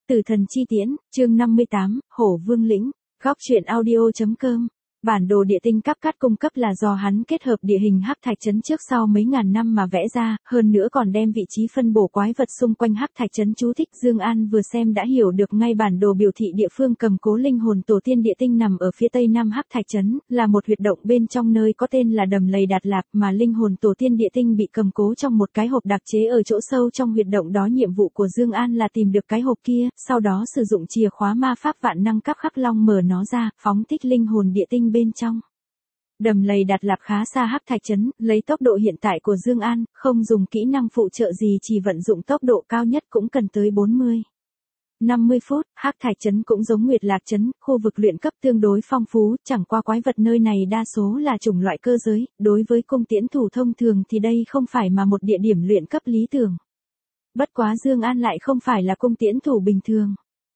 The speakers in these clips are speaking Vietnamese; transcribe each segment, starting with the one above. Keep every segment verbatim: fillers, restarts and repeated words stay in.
Tử thần chi tiễn, chương năm mươi tám, Hổ Vương lĩnh, góc truyện audio chấm com. Bản đồ địa tinh cấp cắt cung cấp là do hắn kết hợp địa hình hắc thạch trấn trước sau mấy ngàn năm mà vẽ ra, hơn nữa còn đem vị trí phân bổ quái vật xung quanh hắc thạch trấn chú thích. Dương An vừa xem đã hiểu được ngay bản đồ biểu thị địa phương cầm cố linh hồn tổ tiên địa tinh nằm ở phía tây nam hắc thạch trấn, là một huyệt động bên trong nơi có tên là Đầm Lầy Đạt Lạp, mà linh hồn tổ tiên địa tinh bị cầm cố trong một cái hộp đặc chế ở chỗ sâu trong huyệt động đó. Nhiệm vụ của Dương An là tìm được cái hộp kia, sau đó sử dụng chìa khóa ma pháp vạn năng cấp khắc long mở nó ra, phóng thích linh hồn địa tinh bên trong. Đầm Lầy Đạt Lạp khá xa hắc thạch trấn, lấy tốc độ hiện tại của Dương An, không dùng kỹ năng phụ trợ gì, chỉ vận dụng tốc độ cao nhất cũng cần tới bốn mươi năm mươi phút. Hắc thạch trấn cũng giống Nguyệt Lạc trấn, khu vực luyện cấp tương đối phong phú, chẳng qua quái vật nơi này đa số là chủng loại cơ giới, đối với cung tiễn thủ thông thường thì đây không phải mà một địa điểm luyện cấp lý tưởng. Bất quá Dương An lại không phải là cung tiễn thủ bình thường.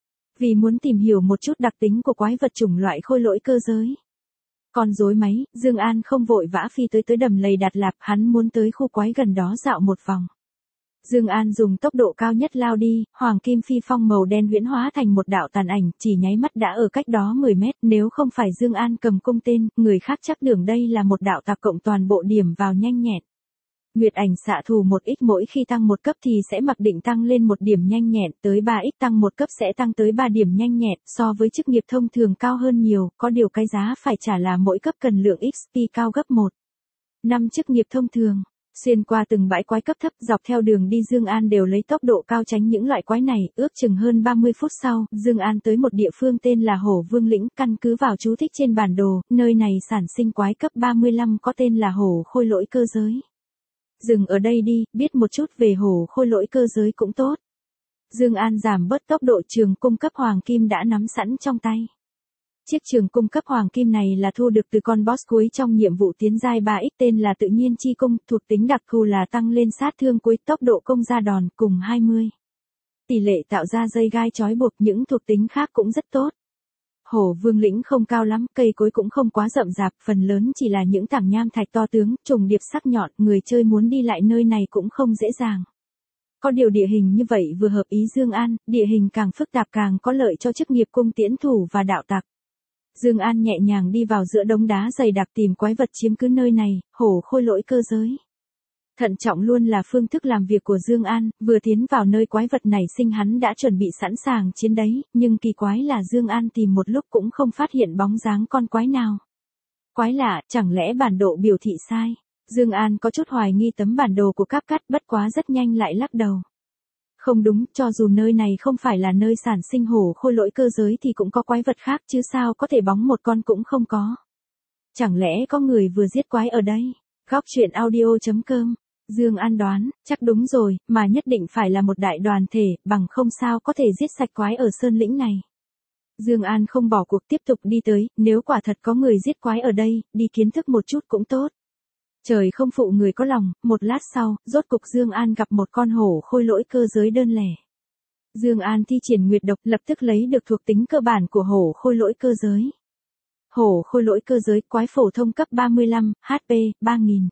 Vì muốn tìm hiểu một chút đặc tính của quái vật chủng loại khôi lỗi cơ giới, con rối máy, Dương An không vội vã phi tới tới Đầm Lầy Đạt Lạp, hắn muốn tới khu quái gần đó dạo một vòng. Dương An dùng tốc độ cao nhất lao đi, hoàng kim phi phong màu đen huyễn hóa thành một đạo tàn ảnh, chỉ nháy mắt đã ở cách đó mười mét, nếu không phải Dương An cầm cung tên, người khác chắc tưởng đây là một đạo tạc cộng toàn bộ điểm vào nhanh nhẹn. Nguyệt ảnh xạ thủ một x mỗi khi tăng một cấp thì sẽ mặc định tăng lên một điểm nhanh nhẹn, tới ba x tăng một cấp sẽ tăng tới ba điểm nhanh nhẹn, so với chức nghiệp thông thường cao hơn nhiều, có điều cái giá phải trả là mỗi cấp cần lượng ích pê cao gấp một năm chức nghiệp thông thường. Xuyên qua từng bãi quái cấp thấp, dọc theo đường đi Dương An đều lấy tốc độ cao tránh những loại quái này, ước chừng hơn ba mươi phút sau, Dương An tới một địa phương tên là Hổ Vương lĩnh, căn cứ vào chú thích trên bản đồ, nơi này sản sinh quái cấp ba mươi lăm có tên là hổ khôi lỗi cơ giới. Dừng ở đây đi, biết một chút về hổ khôi lỗi cơ giới cũng tốt. Dương An giảm bớt tốc độ, trường cung cấp hoàng kim đã nắm sẵn trong tay. Chiếc trường cung cấp hoàng kim này là thu được từ con boss cuối trong nhiệm vụ tiến giai ba x tên là tự nhiên chi cung, thuộc tính đặc thù là tăng lên sát thương cuối, tốc độ công ra đòn cùng hai mươi. Tỷ lệ tạo ra dây gai trói buộc, những thuộc tính khác cũng rất tốt. Hổ Vương lĩnh không cao lắm, cây cối cũng không quá rậm rạp, phần lớn chỉ là những tảng nham thạch to tướng, trùng điệp sắc nhọn, người chơi muốn đi lại nơi này cũng không dễ dàng. Có điều địa hình như vậy vừa hợp ý Dương An, địa hình càng phức tạp càng có lợi cho chức nghiệp cung tiễn thủ và đạo tặc. Dương An nhẹ nhàng đi vào giữa đống đá dày đặc tìm quái vật chiếm cứ nơi này, hổ khôi lỗi cơ giới. Thận trọng luôn là phương thức làm việc của Dương An, vừa tiến vào nơi quái vật này sinh hắn đã chuẩn bị sẵn sàng chiến đấy, nhưng kỳ quái là Dương An tìm một lúc cũng không phát hiện bóng dáng con quái nào. Quái lạ, chẳng lẽ bản đồ biểu thị sai? Dương An có chút hoài nghi tấm bản đồ của CapCut, bất quá rất nhanh lại lắc đầu. Không đúng, cho dù nơi này không phải là nơi sản sinh hổ khôi lỗi cơ giới thì cũng có quái vật khác chứ sao có thể bóng một con cũng không có. Chẳng lẽ có người vừa giết quái ở đây? Góc truyện audio chấm com. Dương An đoán, chắc đúng rồi, mà nhất định phải là một đại đoàn thể, bằng không sao có thể giết sạch quái ở sơn lĩnh này. Dương An không bỏ cuộc, tiếp tục đi tới, nếu quả thật có người giết quái ở đây, đi kiến thức một chút cũng tốt. Trời không phụ người có lòng, một lát sau, rốt cục Dương An gặp một con hổ khôi lỗi cơ giới đơn lẻ. Dương An thi triển nguyệt độc, lập tức lấy được thuộc tính cơ bản của hổ khôi lỗi cơ giới. Hổ khôi lỗi cơ giới, quái phổ thông cấp ba mươi lăm, hát pê, ba nghìn.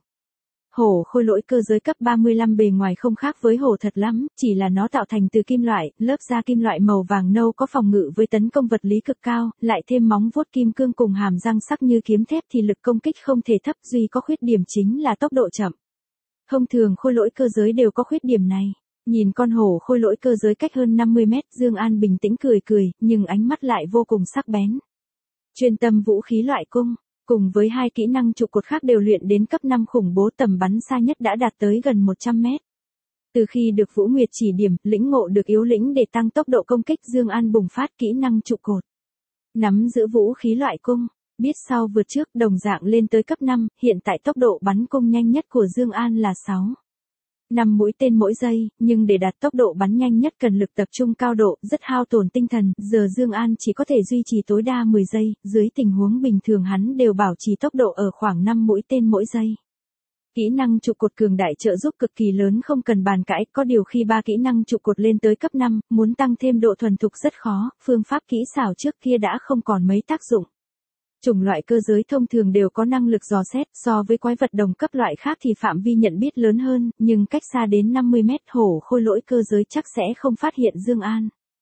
Hổ khôi lỗi cơ giới cấp ba mươi lăm bề ngoài không khác với hổ thật lắm, chỉ là nó tạo thành từ kim loại, lớp da kim loại màu vàng nâu có phòng ngự với tấn công vật lý cực cao, lại thêm móng vuốt kim cương cùng hàm răng sắc như kiếm thép thì lực công kích không thể thấp, duy có khuyết điểm chính là tốc độ chậm. Thông thường khôi lỗi cơ giới đều có khuyết điểm này. Nhìn con hổ khôi lỗi cơ giới cách hơn năm mươi mét, Dương An bình tĩnh cười cười, nhưng ánh mắt lại vô cùng sắc bén. Chuyên tâm vũ khí loại cung, cùng với hai kỹ năng trụ cột khác đều luyện đến cấp năm khủng bố, tầm bắn xa nhất đã đạt tới gần một trăm mét. Từ khi được Vũ Nguyệt chỉ điểm, lĩnh ngộ được yếu lĩnh để tăng tốc độ công kích, Dương An bùng phát kỹ năng trụ cột. Nắm giữ vũ khí loại cung, biết sau vượt trước, đồng dạng lên tới cấp năm, hiện tại tốc độ bắn cung nhanh nhất của Dương An là sáu năm mũi tên mỗi giây, nhưng để đạt tốc độ bắn nhanh nhất cần lực tập trung cao độ, rất hao tổn tinh thần, giờ Dương An chỉ có thể duy trì tối đa mười giây, dưới tình huống bình thường hắn đều bảo trì tốc độ ở khoảng năm mũi tên mỗi giây. Kỹ năng trụ cột cường đại trợ giúp cực kỳ lớn không cần bàn cãi, có điều khi ba kỹ năng trụ cột lên tới cấp năm, muốn tăng thêm độ thuần thục rất khó, phương pháp kỹ xảo trước kia đã không còn mấy tác dụng. Chủng loại cơ giới thông thường đều có năng lực dò xét, so với quái vật đồng cấp loại khác thì phạm vi nhận biết lớn hơn, nhưng cách xa đến năm mươi mét, hổ khôi lỗi cơ giới chắc sẽ không phát hiện Dương An.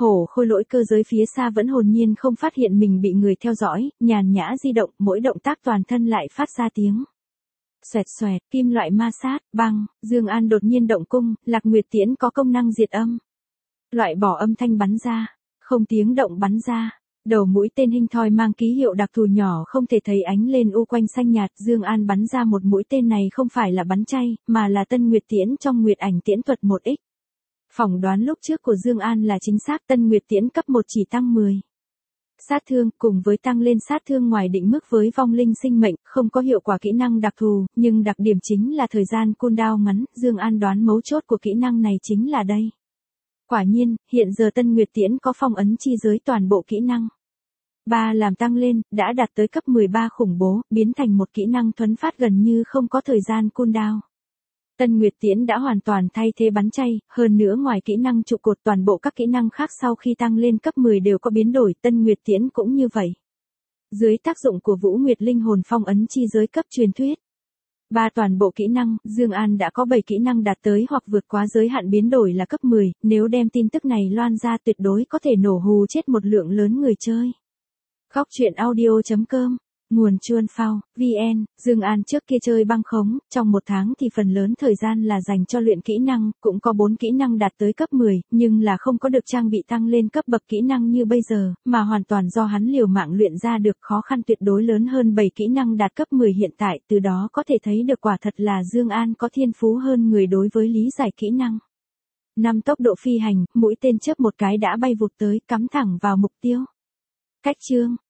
Hổ Khôi Lỗi cơ giới phía xa vẫn hồn nhiên không phát hiện mình bị người theo dõi, nhàn nhã di động, mỗi động tác toàn thân lại phát ra tiếng xoẹt xoẹt, kim loại ma sát, băng. Dương An đột nhiên động cung, Lạc Nguyệt Tiễn có công năng diệt âm. Loại bỏ âm thanh bắn ra, không tiếng động bắn ra. Đầu mũi tên hình thoi mang ký hiệu đặc thù nhỏ không thể thấy ánh lên u quanh xanh nhạt. Dương An bắn ra một mũi tên này không phải là bắn chay, mà là Tân Nguyệt Tiễn trong Nguyệt Ảnh Tiễn thuật một x. Phỏng đoán lúc trước của Dương An là chính xác, Tân Nguyệt Tiễn cấp một chỉ tăng mười sát thương, cùng với tăng lên sát thương ngoài định mức với vong linh sinh mệnh, không có hiệu quả kỹ năng đặc thù, nhưng đặc điểm chính là thời gian cooldown ngắn. Dương An đoán mấu chốt của kỹ năng này chính là đây. Quả nhiên, hiện giờ Tân Nguyệt Tiễn có phong ấn chi giới toàn bộ kỹ năng. ba làm tăng lên, đã đạt tới cấp mười ba khủng bố, biến thành một kỹ năng thuấn phát gần như không có thời gian cooldown. Tân Nguyệt Tiễn đã hoàn toàn thay thế bắn chay, hơn nữa ngoài kỹ năng trụ cột toàn bộ các kỹ năng khác sau khi tăng lên cấp mười đều có biến đổi, Tân Nguyệt Tiễn cũng như vậy. Dưới tác dụng của Vũ Nguyệt Linh hồn phong ấn chi giới cấp truyền thuyết. ba toàn bộ kỹ năng, Dương An đã có bảy kỹ năng đạt tới hoặc vượt quá giới hạn biến đổi là cấp mười, nếu đem tin tức này loan ra tuyệt đối có thể nổ hù chết một lượng lớn người chơi. Góc truyện audio chấm com Nguồn Chuan Phao, vê en, Dương An trước kia chơi băng khống, trong một tháng thì phần lớn thời gian là dành cho luyện kỹ năng, cũng có bốn kỹ năng đạt tới cấp mười, nhưng là không có được trang bị tăng lên cấp bậc kỹ năng như bây giờ, mà hoàn toàn do hắn liều mạng luyện ra được, khó khăn tuyệt đối lớn hơn bảy kỹ năng đạt cấp mười hiện tại, từ đó có thể thấy được quả thật là Dương An có thiên phú hơn người đối với lý giải kỹ năng. năm Tốc độ phi hành, mũi tên chớp một cái đã bay vụt tới, cắm thẳng vào mục tiêu. Cách chương